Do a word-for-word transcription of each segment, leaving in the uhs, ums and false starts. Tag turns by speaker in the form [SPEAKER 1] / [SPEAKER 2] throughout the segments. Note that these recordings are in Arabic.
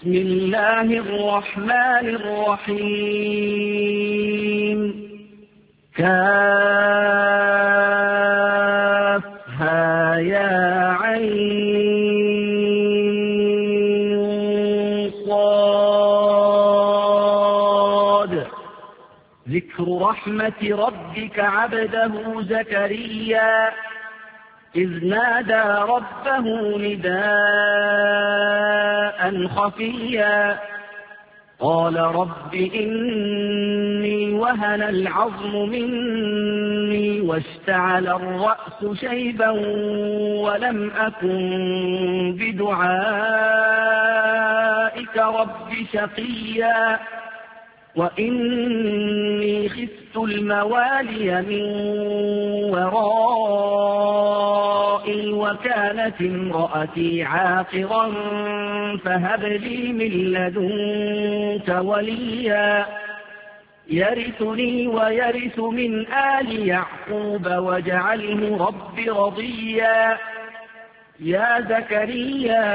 [SPEAKER 1] بسم الله الرحمن الرحيم كافها يا عين صاد ذكر رحمة ربك عبده زكريا إذ نادى ربه نداء خفيا قال رب إني وهن العظم مني واشتعل الرأس شيبا ولم أكن بدعائك رب شقيا وإني خفت الموالي من ورائي وكانت امرأتي عاقرا فهب لي من لدنك وليا يرثني ويرث من آل يعقوب واجعله رب رضيا يا زكريا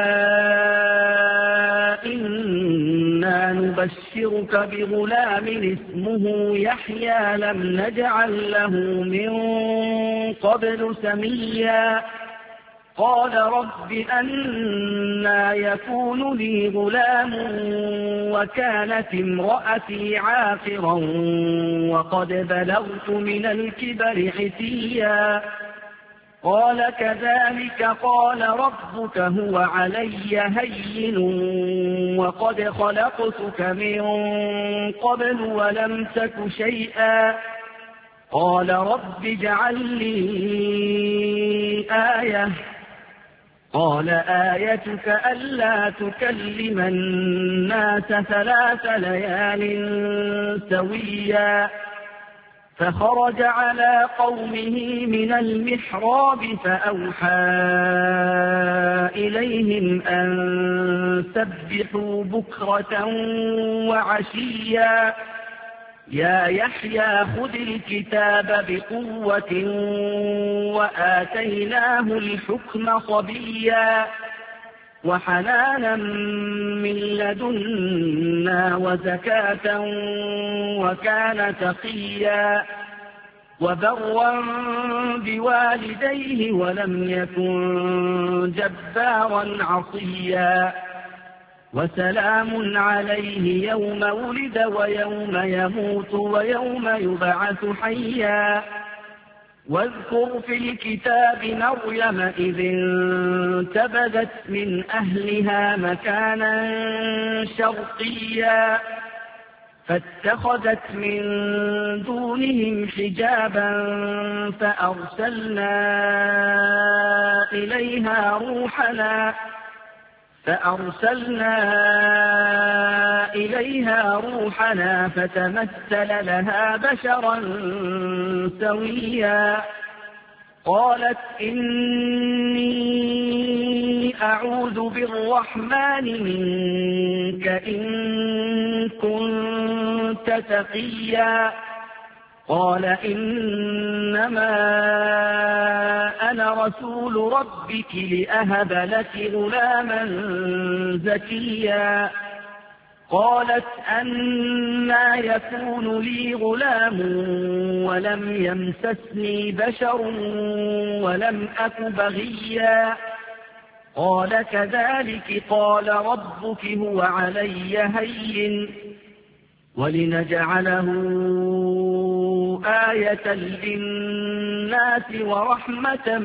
[SPEAKER 1] إنا نبشرك بغلام اسمه يحيى لم نجعل له من قبل سميا قال رب أنى يكون لي غلام وكانت امرأتي عاقرا وقد بلغت من الكبر عتيا قال كذلك قال ربك هو علي هين وقد خلقتك من قبل ولم تك شيئا قال رب اجعل لي آية قال آيتك ألا تكلم الناس ثلاث ليال سويا فخرج على قومه من المحراب فأوحى إليهم أن سبحوا بكرة وعشيا يا يحيى خذ الكتاب بقوة وآتيناه الحكم صبيا وحنانا من لدنا وزكاة وكان تقيا وبرا بوالديه ولم يكن جبارا عصيا وسلام عليه يوم ولد ويوم يموت ويوم يبعث حيا واذكر في الكتاب مريم إذ انتبذت من أهلها مكانا شرقيا فاتخذت من دونهم حجابا فأرسلنا إليها روحنا فأرسلنا إليها روحنا فتمثل لها بشرا سويا قالت إني أعوذ بالرحمن منك إن كنت تقيا قال إنما أنا رسول ربك لأهب لك غلاما زكيا قالت أنى يكون لي غلام ولم يمسسني بشر ولم أك بغيا قال كذلك قال ربك هو علي هين ولنجعله آية للناس ورحمة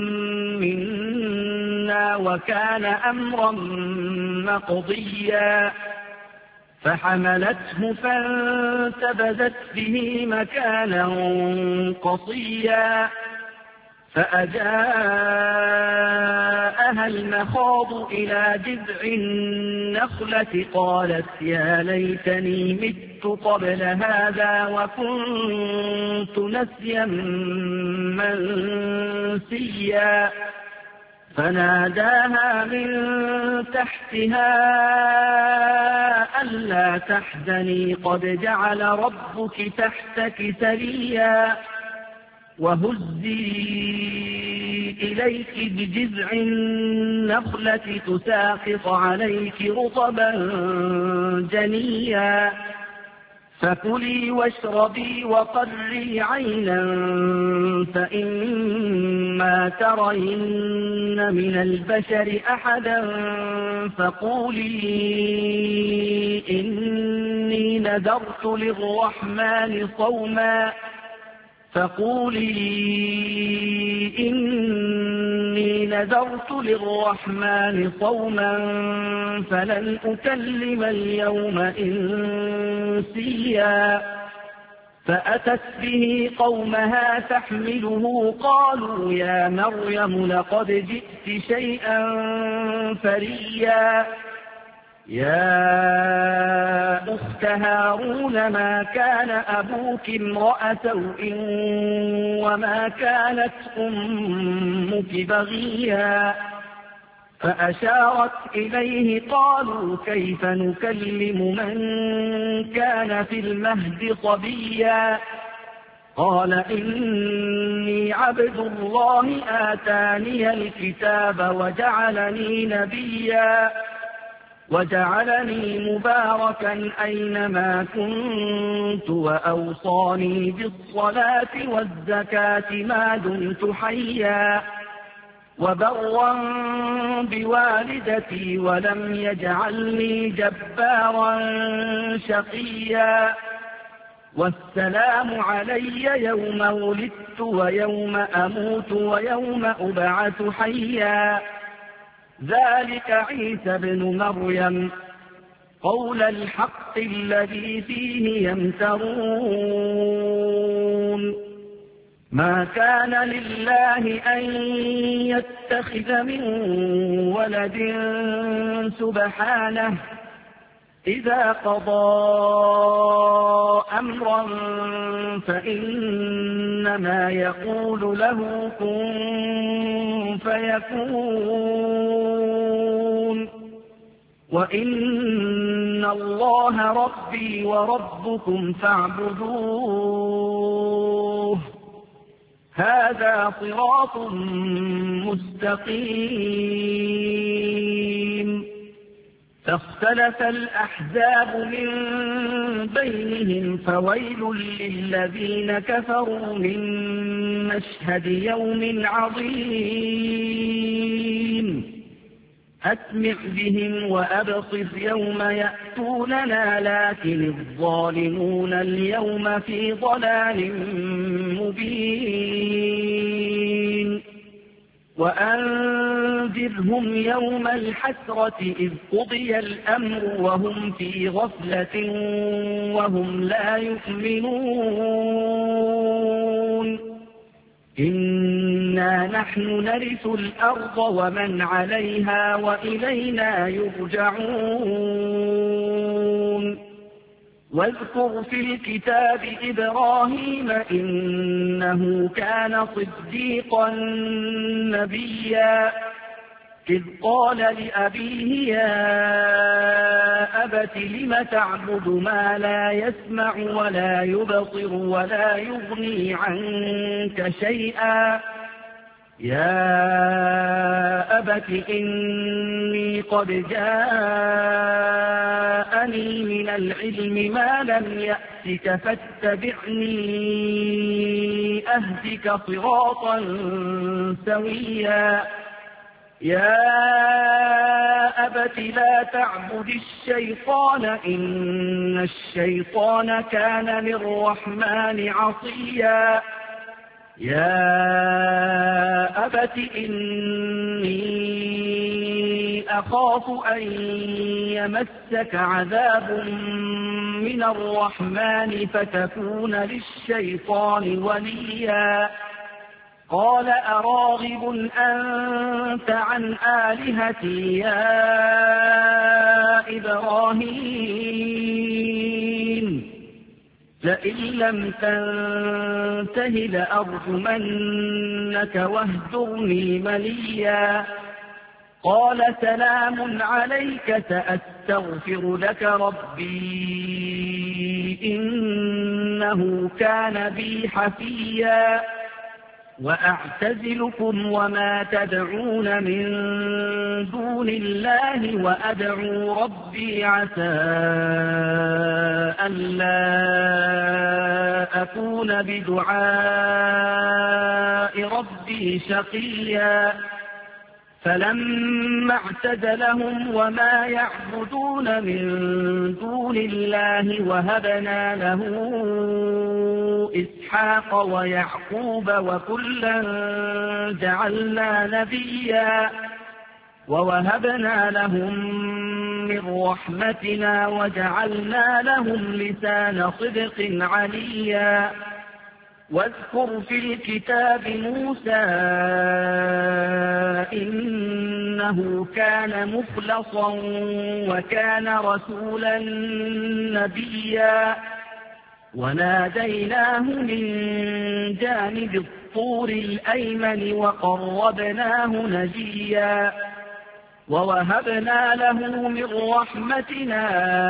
[SPEAKER 1] منا وكان أمرا مقضيا فحملته فانتبذت به مكانا قصيا فأجاءها المخاض إلى جذع النخلة قالت يا ليتني مت قبل هذا وكنت نسيا منسيا فناداها من تحتها ألا تحزني قد جعل ربك تحتك سريا وهزي إليك بجذع النخلة تساقط عليك رطبا جنيا فكلي واشربي وقري عينا فإما ترين من البشر أحدا فقولي إني نذرت للرحمن صوما فقولي إني نذرت للرحمن صوما فلن أكلم اليوم إنسيا فأتت به قومها تحمله قالوا يا مريم لقد جئت شيئا فريا يا أخت هارون ما كان أبوك امرأ سوء وما كانت أمك بغيا فأشارت إليه قالوا كيف نكلم من كان في المهد صبيا قال إني عبد الله آتاني الكتاب وجعلني نبيا وجعلني مباركا أينما كنت وأوصاني بالصلاة والزكاة ما دمت حيا وبرا بوالدتي ولم يجعلني جبارا شقيا والسلام علي يوم ولدت ويوم أموت ويوم أبعث حيا ذلك عيسى ابن مريم قول الحق الذي فيه يمترون ما كان لله أن يتخذ من ولد سبحانه إذا قضى أمرا فإنما يقول له كن فيكون وإن الله ربي وربكم فاعبدوه هذا صراط مستقيم فاختلف الأحزاب من بينهم فويل للذين كفروا من مشهد يوم عظيم أسمع بهم وأبصر يوم يأتوننا لكن الظالمون اليوم في ضلال مبين وأنذرهم يوم الحسرة إذ قضي الأمر وهم في غفلة وهم لا يؤمنون إنا نحن نرث الأرض ومن عليها وإلينا يرجعون واذكر في الكتاب إبراهيم إنه كان صديقا نبيا إذ قال لأبيه يا أبت لم تعبد ما لا يسمع ولا يبصر ولا يغني عنك شيئا يا أبت إني قد جاءني من العلم ما لم يأتك فاتبعني أهدك صراطا سويا يا أبت لا تعبد الشيطان إن الشيطان كان للرحمن عصيا يا أبت إني أخاف أن يمسك عذاب من الرحمن فتكون للشيطان وليا قال أراغب أنت عن آلهتي يا إبراهيم لئن لم تنته لأرجمنك واهجرني مليا قال سلام عليك سأستغفر لك ربي إنه كان بي حفيا وأعتزلكم وما تدعون من دون الله وأدعو ربي عسى ألا أكون بدعاء ربي شقيا فلما اعتزلهم وما يعبدون من دون الله وهبنا له إسحاق ويعقوب وكلا جعلنا نبيا ووهبنا لهم من رحمتنا وجعلنا لهم لسان صدق عليا واذكر في الكتاب موسى إنه كان مخلصا وكان رسولا نبيا وناديناه من جانب الطور الأيمن وقربناه نجيا ووهبنا له من رحمتنا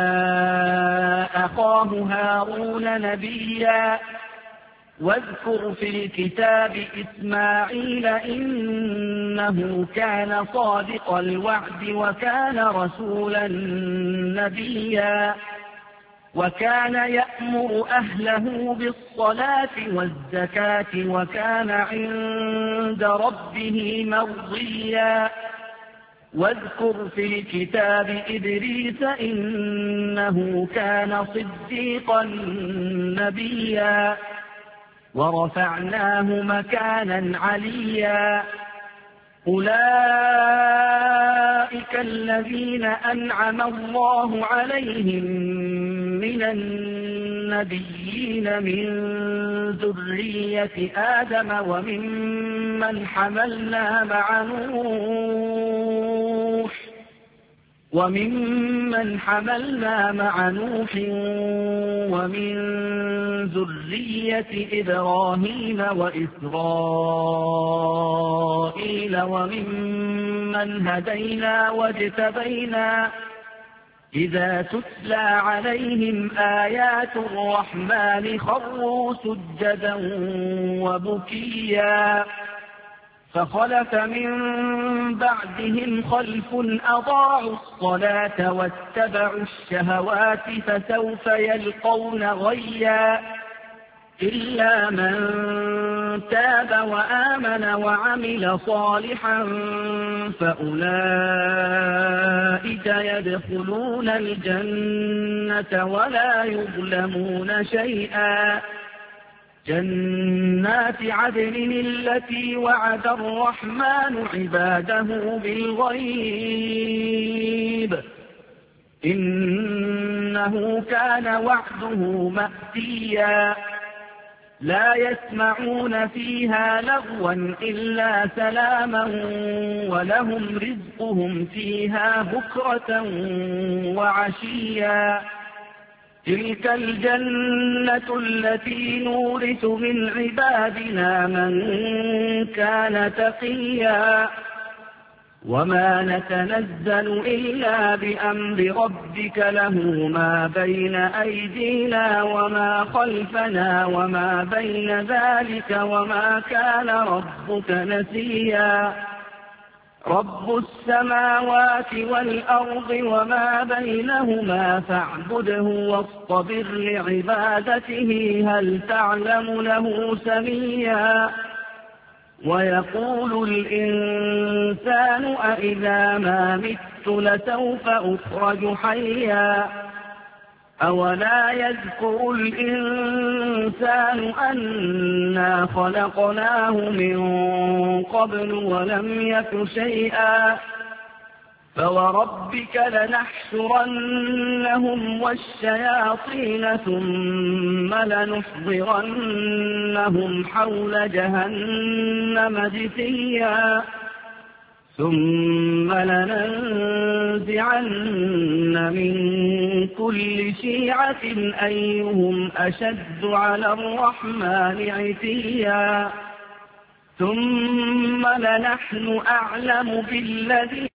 [SPEAKER 1] أخاه هارون نبيا واذكر في الكتاب إسماعيل إنه كان صادق الوعد وكان رسولا نبيا وكان يأمر أهله بالصلاة والزكاة وكان عند ربه مرضيا واذكر في الكتاب إدريس إنه كان صديقا نبيا ورفعناه مكانا عليا أولئك الذين أنعم الله عليهم من النبيين من ذرية آدم وممن حملنا مع نوح وممن حملنا مع نوح ومن ذرية إبراهيم وإسرائيل وممن هدينا واجتبينا إذا تتلى عليهم آيات الرحمن خروا سجدا وبكيا فخلف من بعدهم خلف أضاعوا الصلاة واتبعوا الشهوات فسوف يلقون غيا إلا من تاب وآمن وعمل صالحا فأولئك يدخلون الجنة ولا يظلمون شيئا جنات عدن التي وعد الرحمن عباده بالغيب إنه كان وعده مأتيا لا يسمعون فيها لغوا إلا سلاما ولهم رزقهم فيها بكرة وعشيا تلك الجنة التي نورث من عبادنا من كان تقيا وما نتنزل إلا بأمر ربك له ما بين أيدينا وما خلفنا وما بين ذلك وما كان ربك نسيا رب السماوات والأرض وما بينهما فاعبده واصطبر لعبادته هل تعلم له سميا ويقول الإنسان أإذا ما مت لسوف أخرج حيا أولا يذكر الإنسان أنا خلقناه من قبل ولم يك شيئا فوربك لنحشرنهم والشياطين ثم لنحضرنهم حول جهنم جثيا ثم لننزعن من كل شيعة أيهم أشد على الرحمن عتيا ثم لنحن أعلم بالذين